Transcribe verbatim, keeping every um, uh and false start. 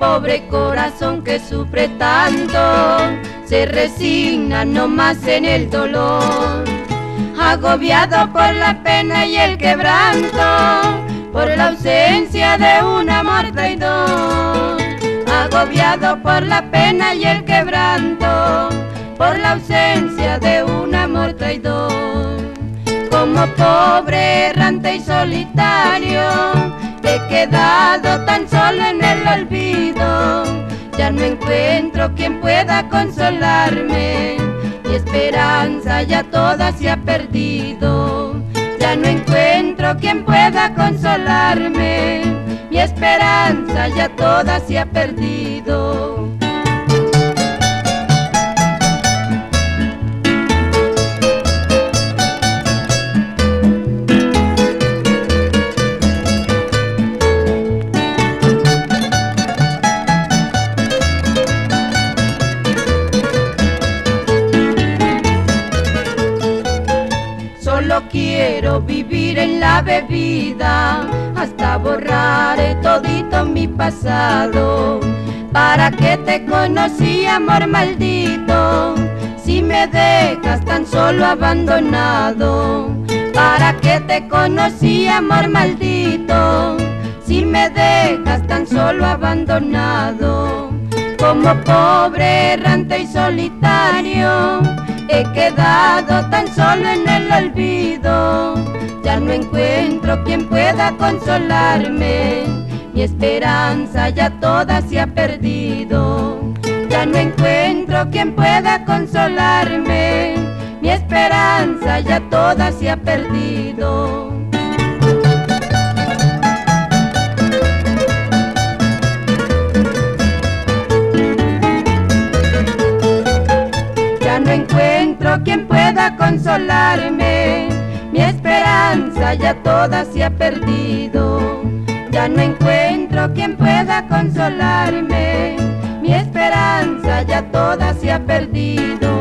pobre corazón que sufre tanto, se resigna nomás en el dolor, agobiado por la pena y el quebranto, por la ausencia de un amor traidor, agobiado por la pena y el quebranto, por la ausencia de un amor traidor. Como pobre errante y solitario, he quedado tan solo en el olvido, ya no encuentro quien pueda consolarme, mi esperanza ya toda se ha perdido, ya no encuentro quien pueda consolarme, mi esperanza ya toda se ha perdido. Solo quiero vivir en la bebida hasta borrar todito mi pasado. ¿Para qué te conocí, amor maldito, si me dejas tan solo abandonado? ¿Para qué te conocí, amor maldito, si me dejas tan solo abandonado? Como pobre errante y solitario, he quedado tan solo en el olvido, ya no encuentro quien pueda consolarme, mi esperanza ya toda se ha perdido, ya no encuentro quien pueda consolarme, mi esperanza ya toda se ha perdido. No encuentro quien pueda consolarme, mi esperanza ya toda se ha perdido, ya no encuentro quien pueda consolarme, mi esperanza ya toda se ha perdido.